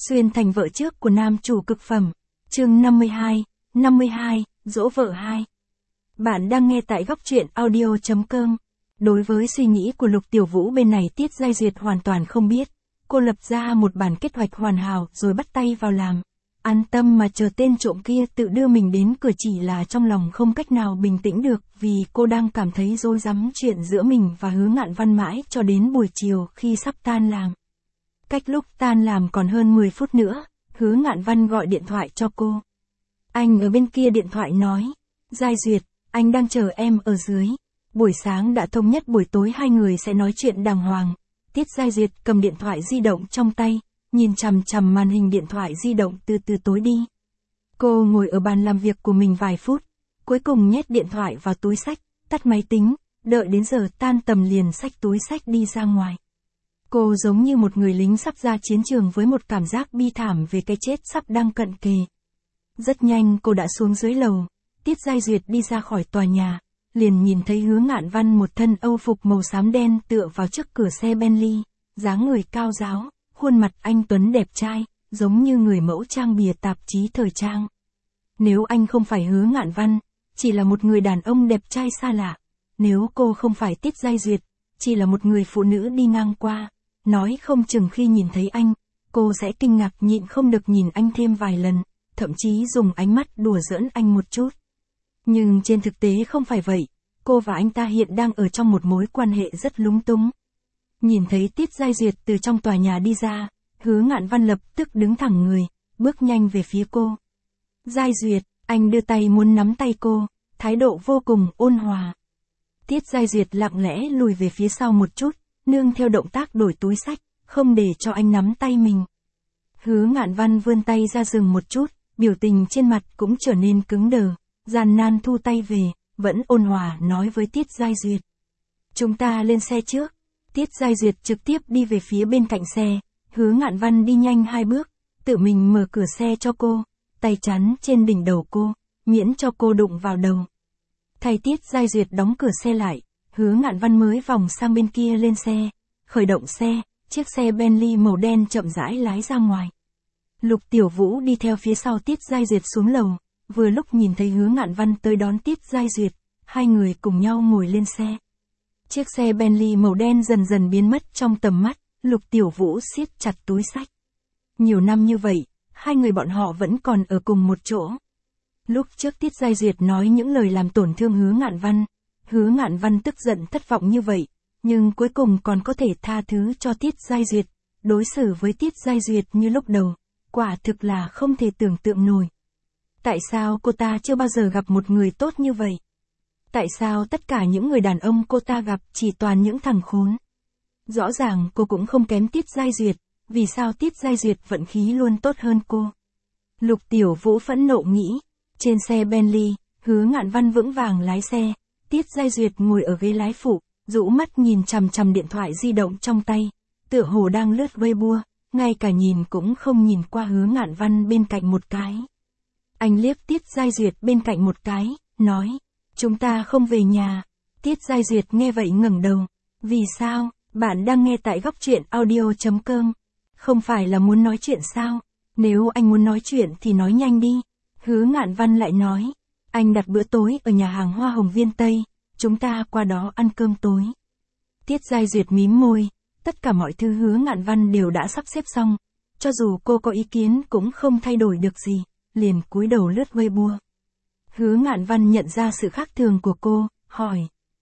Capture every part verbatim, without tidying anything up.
Xuyên thành vợ trước của nam chủ cực phẩm. Chương năm mươi hai, năm mươi hai, dỗ vợ hai. Bạn đang nghe tại góc truyện audio chấm com. Đối với suy nghĩ của Lục Tiểu Vũ bên này Tiết Giai Duyệt hoàn toàn không biết. Cô lập ra một bản kế hoạch hoàn hảo rồi bắt tay vào làm. An tâm mà chờ tên trộm kia tự đưa mình đến cửa, chỉ là trong lòng không cách nào bình tĩnh được vì cô đang cảm thấy rối rắm chuyện giữa mình và Hứa Ngạn Văn mãi cho đến buổi chiều khi sắp tan làm. Cách lúc tan làm còn hơn mười phút nữa, Hứa Ngạn Văn gọi điện thoại cho cô. Anh ở bên kia điện thoại nói, Giai Duyệt, anh đang chờ em ở dưới. Buổi sáng đã thống nhất buổi tối hai người sẽ nói chuyện đàng hoàng. Tiết Giai Duyệt cầm điện thoại di động trong tay, nhìn chằm chằm màn hình điện thoại di động từ từ tối đi. Cô ngồi ở bàn làm việc của mình vài phút, cuối cùng nhét điện thoại vào túi xách, tắt máy tính, đợi đến giờ tan tầm liền xách túi xách đi ra ngoài. Cô giống như một người lính sắp ra chiến trường với một cảm giác bi thảm về cái chết sắp đang cận kề. Rất nhanh cô đã xuống dưới lầu, Tiết Giai Duyệt đi ra khỏi tòa nhà, liền nhìn thấy Hứa Ngạn Văn một thân âu phục màu xám đen tựa vào trước cửa xe Bentley, dáng người cao ráo, khuôn mặt anh tuấn đẹp trai, giống như người mẫu trang bìa tạp chí thời trang. Nếu anh không phải Hứa Ngạn Văn, chỉ là một người đàn ông đẹp trai xa lạ. Nếu cô không phải Tiết Giai Duyệt, chỉ là một người phụ nữ đi ngang qua. Nói không chừng khi nhìn thấy anh, cô sẽ kinh ngạc nhịn không được nhìn anh thêm vài lần, thậm chí dùng ánh mắt đùa giỡn anh một chút. Nhưng trên thực tế không phải vậy, cô và anh ta hiện đang ở trong một mối quan hệ rất lúng túng. Nhìn thấy Tiết Giai Duyệt từ trong tòa nhà đi ra, Hứa Ngạn Văn lập tức đứng thẳng người, bước nhanh về phía cô. Giai Duyệt, anh đưa tay muốn nắm tay cô, thái độ vô cùng ôn hòa. Tiết Giai Duyệt lặng lẽ lùi về phía sau một chút, nương theo động tác đổi túi xách, không để cho anh nắm tay mình. Hứa Ngạn Văn vươn tay ra dừng một chút, biểu tình trên mặt cũng trở nên cứng đờ, gian nan thu tay về, vẫn ôn hòa nói với Tiết Giai Duyệt. Chúng ta lên xe trước. Tiết Giai Duyệt trực tiếp đi về phía bên cạnh xe, Hứa Ngạn Văn đi nhanh hai bước, tự mình mở cửa xe cho cô, tay chắn trên đỉnh đầu cô, miễn cho cô đụng vào đầu. Thay Tiết Giai Duyệt đóng cửa xe lại, Hứa Ngạn Văn mới vòng sang bên kia lên xe, khởi động xe, chiếc xe Bentley màu đen chậm rãi lái ra ngoài. Lục Tiểu Vũ đi theo phía sau Tiết Giai Duyệt xuống lầu, vừa lúc nhìn thấy Hứa Ngạn Văn tới đón Tiết Giai Duyệt, hai người cùng nhau ngồi lên xe. Chiếc xe Bentley màu đen dần dần biến mất trong tầm mắt, Lục Tiểu Vũ siết chặt túi xách. Nhiều năm như vậy, hai người bọn họ vẫn còn ở cùng một chỗ. Lúc trước Tiết Giai Duyệt nói những lời làm tổn thương Hứa Ngạn Văn, Hứa Ngạn Văn tức giận thất vọng như vậy, nhưng cuối cùng còn có thể tha thứ cho Tiết Giai Duyệt, đối xử với Tiết Giai Duyệt như lúc đầu, quả thực là không thể tưởng tượng nổi. Tại sao cô ta chưa bao giờ gặp một người tốt như vậy? Tại sao tất cả những người đàn ông cô ta gặp chỉ toàn những thằng khốn? Rõ ràng cô cũng không kém Tiết Giai Duyệt, vì sao Tiết Giai Duyệt vận khí luôn tốt hơn cô? Lục Tiểu Vũ phẫn nộ nghĩ. Trên xe Bentley, Hứa Ngạn Văn vững vàng lái xe, Tiết Giai Duyệt ngồi ở ghế lái phụ, rũ mắt nhìn chằm chằm điện thoại di động trong tay, tựa hồ đang lướt Weibo, ngay cả nhìn cũng không nhìn qua Hứa Ngạn Văn bên cạnh một cái. Anh liếc Tiết Giai Duyệt bên cạnh một cái, nói, chúng ta không về nhà. Tiết Giai Duyệt nghe vậy ngẩng đầu. Vì sao? Bạn đang nghe tại góc truyện audio chấm com. Không phải là muốn nói chuyện sao? Nếu anh muốn nói chuyện thì nói nhanh đi. Hứa Ngạn Văn lại nói, anh đặt bữa tối ở nhà hàng Hoa Hồng Viên Tây, chúng ta qua đó ăn cơm tối. Tiết Giai Duyệt mím môi, tất cả mọi thứ Hứa Ngạn Văn đều đã sắp xếp xong, cho dù cô có ý kiến cũng không thay đổi được gì, liền cúi đầu lướt Weibo. Hứa Ngạn Văn nhận ra sự khác thường của cô, hỏi,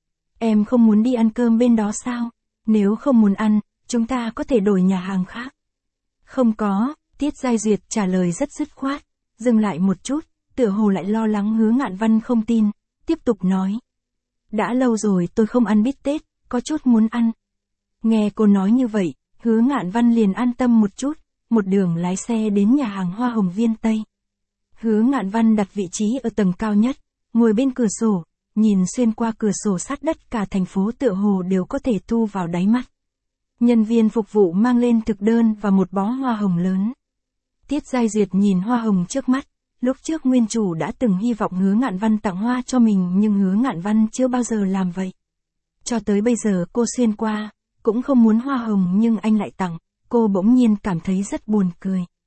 em không muốn đi ăn cơm bên đó sao? Nếu không muốn ăn, chúng ta có thể đổi nhà hàng khác. Không có, Tiết Giai Duyệt trả lời rất dứt khoát, dừng lại một chút, tựa hồ lại lo lắng Hứa Ngạn Văn không tin, tiếp tục nói. Đã lâu rồi tôi không ăn bít tết, có chút muốn ăn. Nghe cô nói như vậy, Hứa Ngạn Văn liền an tâm một chút, một đường lái xe đến nhà hàng Hoa Hồng Viên Tây. Hứa Ngạn Văn đặt vị trí ở tầng cao nhất, ngồi bên cửa sổ, nhìn xuyên qua cửa sổ sát đất cả thành phố tựa hồ đều có thể thu vào đáy mắt. Nhân viên phục vụ mang lên thực đơn và một bó hoa hồng lớn. Tiết Giai Duyệt nhìn hoa hồng trước mắt, lúc trước nguyên chủ đã từng hy vọng Hứa Ngạn Văn tặng hoa cho mình nhưng Hứa Ngạn Văn chưa bao giờ làm vậy. Cho tới bây giờ cô xuyên qua, cũng không muốn hoa hồng nhưng anh lại tặng, cô bỗng nhiên cảm thấy rất buồn cười.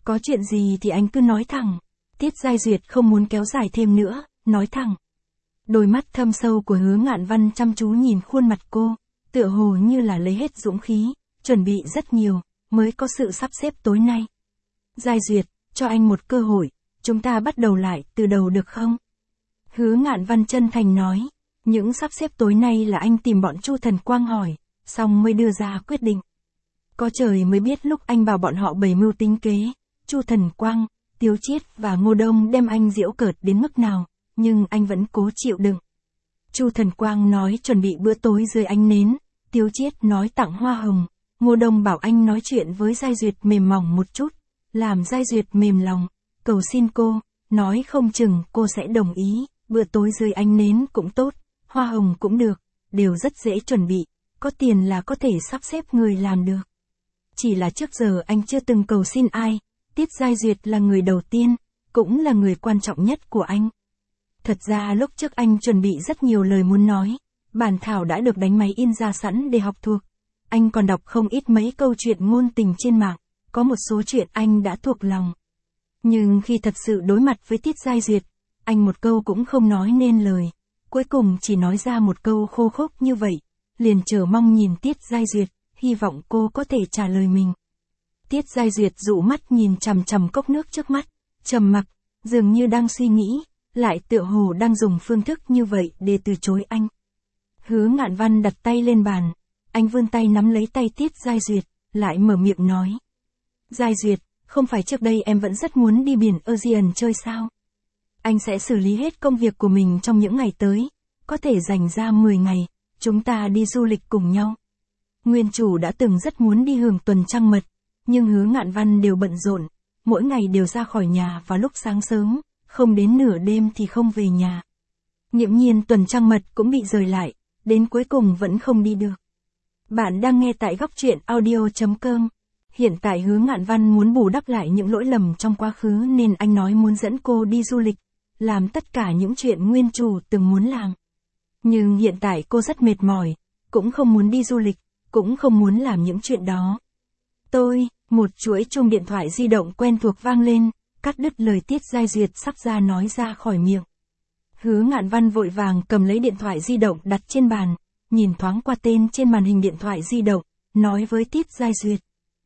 Có chuyện gì thì anh cứ nói thẳng. Tiết Giai Duyệt không muốn kéo dài thêm nữa, nói thẳng. Đôi mắt thâm sâu của Hứa Ngạn Văn chăm chú nhìn khuôn mặt cô, tựa hồ như là lấy hết dũng khí, chuẩn bị rất nhiều, mới có sự sắp xếp tối nay. Giai Duyệt, cho anh một cơ hội, chúng ta bắt đầu lại từ đầu được không? Hứa Ngạn Văn chân thành nói, những sắp xếp tối nay là anh tìm bọn Chu Thần Quang hỏi, xong mới đưa ra quyết định. Có trời mới biết lúc anh bảo bọn họ bày mưu tính kế, Chu Thần Quang, Tiếu Chiết và Ngô Đông đem anh giễu cợt đến mức nào, nhưng anh vẫn cố chịu đựng. Chu Thần Quang nói chuẩn bị bữa tối dưới ánh nến, Tiếu Chiết nói tặng hoa hồng, Ngô Đông bảo anh nói chuyện với Giai Duyệt mềm mỏng một chút, làm Giai Duyệt mềm lòng, cầu xin cô, nói không chừng cô sẽ đồng ý, bữa tối dưới ánh nến cũng tốt, hoa hồng cũng được, đều rất dễ chuẩn bị, có tiền là có thể sắp xếp người làm được. Chỉ là trước giờ anh chưa từng cầu xin ai, Tiết Giai Duyệt là người đầu tiên, cũng là người quan trọng nhất của anh. Thật ra lúc trước anh chuẩn bị rất nhiều lời muốn nói, bản thảo đã được đánh máy in ra sẵn để học thuộc. Anh còn đọc không ít mấy câu chuyện ngôn tình trên mạng, có một số chuyện anh đã thuộc lòng. Nhưng khi thật sự đối mặt với Tiết Giai Duyệt, anh một câu cũng không nói nên lời, cuối cùng chỉ nói ra một câu khô khốc như vậy, liền chờ mong nhìn Tiết Giai Duyệt, hy vọng cô có thể trả lời mình. Tiết Giai Duyệt dụ mắt nhìn chằm chằm cốc nước trước mắt, trầm mặc, dường như đang suy nghĩ, lại tựa hồ đang dùng phương thức như vậy để từ chối anh. Hứa Ngạn Văn đặt tay lên bàn, anh vươn tay nắm lấy tay Tiết Giai Duyệt, lại mở miệng nói. Giai Duyệt, không phải trước đây em vẫn rất muốn đi biển Aegean chơi sao? Anh sẽ xử lý hết công việc của mình trong những ngày tới, có thể dành ra mười ngày, chúng ta đi du lịch cùng nhau. Nguyên chủ đã từng rất muốn đi hưởng tuần trăng mật, nhưng Hứa Ngạn Văn đều bận rộn, mỗi ngày đều ra khỏi nhà vào lúc sáng sớm, không đến nửa đêm thì không về nhà. Nghiễm nhiên tuần trăng mật cũng bị rời lại, đến cuối cùng vẫn không đi được. Bạn đang nghe tại góc truyện audio chấm com. Hiện tại Hứa Ngạn Văn muốn bù đắp lại những lỗi lầm trong quá khứ nên anh nói muốn dẫn cô đi du lịch, làm tất cả những chuyện nguyên chủ từng muốn làm. Nhưng hiện tại cô rất mệt mỏi, cũng không muốn đi du lịch, cũng không muốn làm những chuyện đó. Tôi, một chuỗi chuông điện thoại di động quen thuộc vang lên, cắt đứt lời Tiết Giai Duyệt sắp ra nói ra khỏi miệng. Hứa Ngạn Văn vội vàng cầm lấy điện thoại di động đặt trên bàn, nhìn thoáng qua tên trên màn hình điện thoại di động, nói với Tiết Giai Duyệt.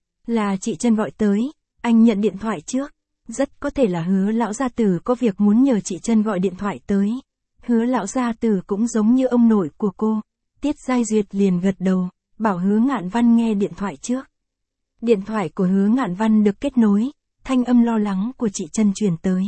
Là chị Trân gọi tới, anh nhận điện thoại trước. Rất có thể là Hứa lão gia tử có việc muốn nhờ chị Trân gọi điện thoại tới. Hứa lão gia tử cũng giống như ông nội của cô. Tiết Giai Duyệt liền gật đầu, bảo Hứa Ngạn Văn nghe điện thoại trước. Điện thoại của Hứa Ngạn Văn được kết nối, thanh âm lo lắng của chị Trân truyền tới.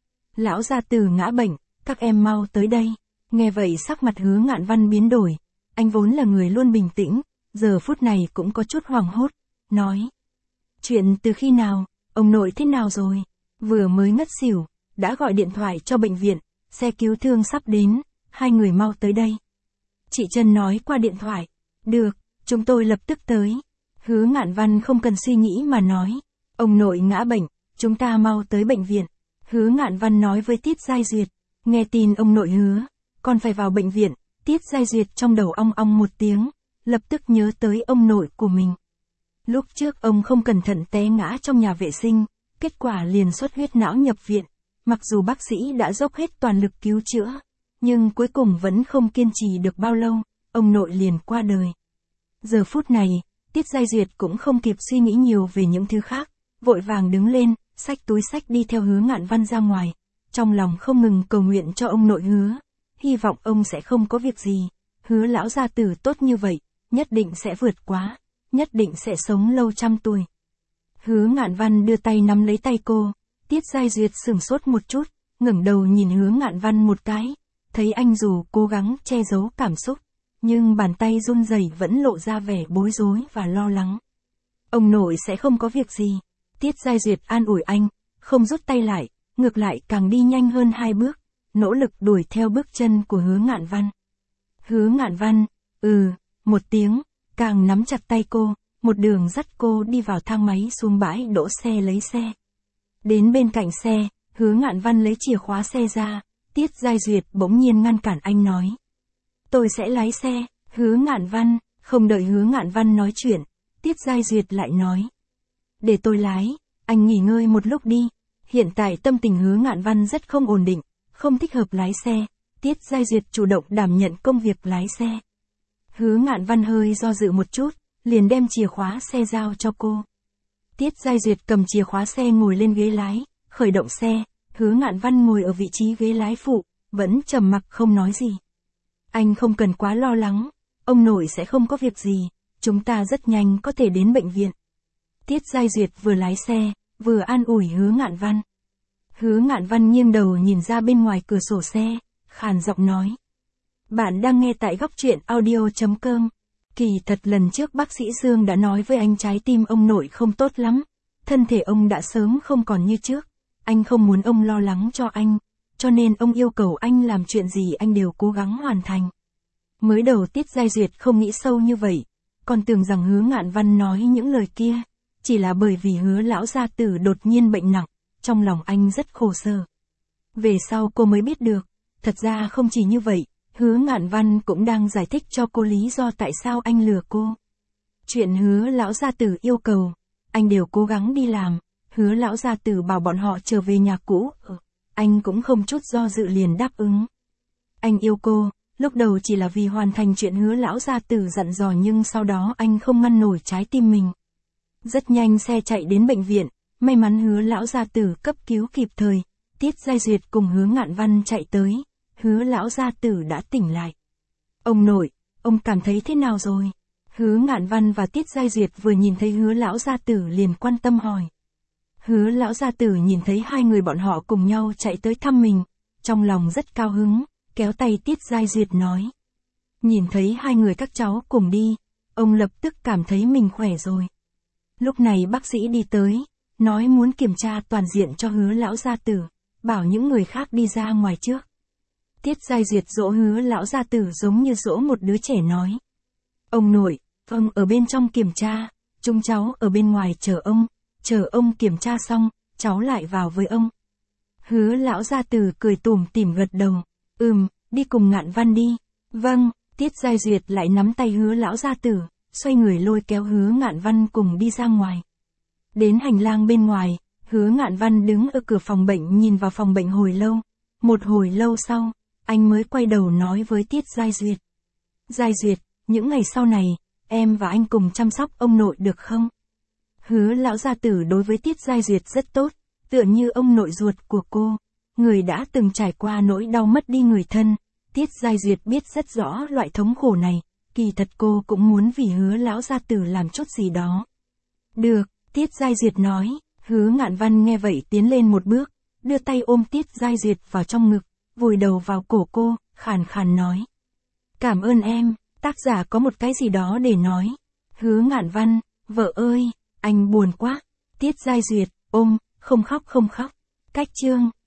Lão gia tử ngã bệnh, các em mau tới đây. Nghe vậy sắc mặt Hứa Ngạn Văn biến đổi. Anh vốn là người luôn bình tĩnh, giờ phút này cũng có chút hoảng hốt, nói. Chuyện từ khi nào, ông nội thế nào rồi? Vừa mới ngất xỉu, đã gọi điện thoại cho bệnh viện, xe cứu thương sắp đến, hai người mau tới đây. Chị Trân nói qua điện thoại. Được, chúng tôi lập tức tới. Hứa Ngạn Văn không cần suy nghĩ mà nói. Ông nội ngã bệnh, chúng ta mau tới bệnh viện. Hứa Ngạn Văn nói với Tiết Giai Duyệt. Nghe tin ông nội hứa, con phải vào bệnh viện. Tiết Giai Duyệt trong đầu ong ong một tiếng, lập tức nhớ tới ông nội của mình. Lúc trước ông không cẩn thận té ngã trong nhà vệ sinh, kết quả liền xuất huyết não nhập viện. Mặc dù bác sĩ đã dốc hết toàn lực cứu chữa, nhưng cuối cùng vẫn không kiên trì được bao lâu, ông nội liền qua đời. Giờ phút này, Tiết Giai Duyệt cũng không kịp suy nghĩ nhiều về những thứ khác, vội vàng đứng lên, xách túi xách đi theo Hứa Ngạn Văn ra ngoài, trong lòng không ngừng cầu nguyện cho ông nội hứa, hy vọng ông sẽ không có việc gì, hứa lão gia tử tốt như vậy, nhất định sẽ vượt qua, nhất định sẽ sống lâu trăm tuổi. Hứa Ngạn Văn đưa tay nắm lấy tay cô, Tiết Giai Duyệt sửng sốt một chút, ngẩng đầu nhìn Hứa Ngạn Văn một cái, thấy anh dù cố gắng che giấu cảm xúc, nhưng bàn tay run rẩy vẫn lộ ra vẻ bối rối và lo lắng. Ông nội sẽ không có việc gì. Tiết Giai Duyệt an ủi anh, không rút tay lại, ngược lại càng đi nhanh hơn hai bước, nỗ lực đuổi theo bước chân của Hứa Ngạn Văn. Hứa Ngạn Văn, ừ, một tiếng, càng nắm chặt tay cô, một đường dắt cô đi vào thang máy xuống bãi đỗ xe lấy xe. Đến bên cạnh xe, Hứa Ngạn Văn lấy chìa khóa xe ra, Tiết Giai Duyệt bỗng nhiên ngăn cản anh nói. Tôi sẽ lái xe, Hứa Ngạn Văn, không đợi Hứa Ngạn Văn nói chuyện, Tiết Giai Duyệt lại nói. Để tôi lái, anh nghỉ ngơi một lúc đi. Hiện tại tâm tình Hứa Ngạn Văn rất không ổn định, không thích hợp lái xe. Tiết Giai Duyệt chủ động đảm nhận công việc lái xe. Hứa Ngạn Văn hơi do dự một chút, liền đem chìa khóa xe giao cho cô. Tiết Giai Duyệt cầm chìa khóa xe ngồi lên ghế lái, khởi động xe. Hứa Ngạn Văn ngồi ở vị trí ghế lái phụ, vẫn trầm mặc không nói gì. Anh không cần quá lo lắng, ông nội sẽ không có việc gì, chúng ta rất nhanh có thể đến bệnh viện. Tiết Giai Duyệt vừa lái xe, vừa an ủi Hứa Ngạn Văn. Hứa Ngạn Văn nghiêng đầu nhìn ra bên ngoài cửa sổ xe, khàn giọng nói. Bạn đang nghe tại góc truyện audio chấm com. Kỳ thật lần trước bác sĩ Dương đã nói với anh trái tim ông nội không tốt lắm, thân thể ông đã sớm không còn như trước. Anh không muốn ông lo lắng cho anh, cho nên ông yêu cầu anh làm chuyện gì anh đều cố gắng hoàn thành. Mới đầu Tiết Giai Duyệt không nghĩ sâu như vậy, còn tưởng rằng Hứa Ngạn Văn nói những lời kia, chỉ là bởi vì Hứa lão gia tử đột nhiên bệnh nặng, trong lòng anh rất khổ sở. Về sau cô mới biết được, thật ra không chỉ như vậy, Hứa Ngạn Văn cũng đang giải thích cho cô lý do tại sao anh lừa cô. Chuyện Hứa lão gia tử yêu cầu, anh đều cố gắng đi làm. Hứa lão gia tử bảo bọn họ trở về nhà cũ, anh cũng không chút do dự liền đáp ứng. Anh yêu cô, lúc đầu chỉ là vì hoàn thành chuyện Hứa lão gia tử dặn dò, nhưng sau đó anh không ngăn nổi trái tim mình. Rất nhanh xe chạy đến bệnh viện, may mắn Hứa lão gia tử cấp cứu kịp thời, Tiết Giai Duyệt cùng Hứa Ngạn Văn chạy tới, Hứa lão gia tử đã tỉnh lại. Ông nội, ông cảm thấy thế nào rồi? Hứa Ngạn Văn và Tiết Giai Duyệt vừa nhìn thấy Hứa lão gia tử liền quan tâm hỏi. Hứa lão gia tử nhìn thấy hai người bọn họ cùng nhau chạy tới thăm mình, trong lòng rất cao hứng, kéo tay Tiết Giai Duyệt nói. Nhìn thấy hai người các cháu cùng đi, ông lập tức cảm thấy mình khỏe rồi. Lúc này bác sĩ đi tới, nói muốn kiểm tra toàn diện cho Hứa lão gia tử, bảo những người khác đi ra ngoài trước. Tiết Giai Duyệt dỗ Hứa lão gia tử giống như dỗ một đứa trẻ nói. Ông nội, ông ở bên trong kiểm tra, chúng cháu ở bên ngoài chờ ông. Chờ ông kiểm tra xong, cháu lại vào với ông. Hứa lão gia tử cười tủm tỉm gật đầu. Ừm, đi cùng Ngạn Văn đi. Vâng, Tiết Giai Duyệt lại nắm tay Hứa lão gia tử, xoay người lôi kéo Hứa Ngạn Văn cùng đi ra ngoài. Đến hành lang bên ngoài, Hứa Ngạn Văn đứng ở cửa phòng bệnh nhìn vào phòng bệnh hồi lâu. Một hồi lâu sau, anh mới quay đầu nói với Tiết Giai Duyệt. Giai Duyệt, những ngày sau này, em và anh cùng chăm sóc ông nội được không? Hứa lão gia tử đối với Tiết Giai Duyệt rất tốt, tựa như ông nội ruột của cô, người đã từng trải qua nỗi đau mất đi người thân. Tiết Giai Duyệt biết rất rõ loại thống khổ này, kỳ thật cô cũng muốn vì Hứa lão gia tử làm chút gì đó. Được, Tiết Giai Duyệt nói. Hứa Ngạn Văn nghe vậy tiến lên một bước, đưa tay ôm Tiết Giai Duyệt vào trong ngực, vùi đầu vào cổ cô, khàn khàn nói. Cảm ơn em, tác giả có một cái gì đó để nói. Hứa Ngạn Văn, vợ ơi, anh buồn quá. Tiết Giai Duyệt, ôm, không khóc không khóc. Cách chương.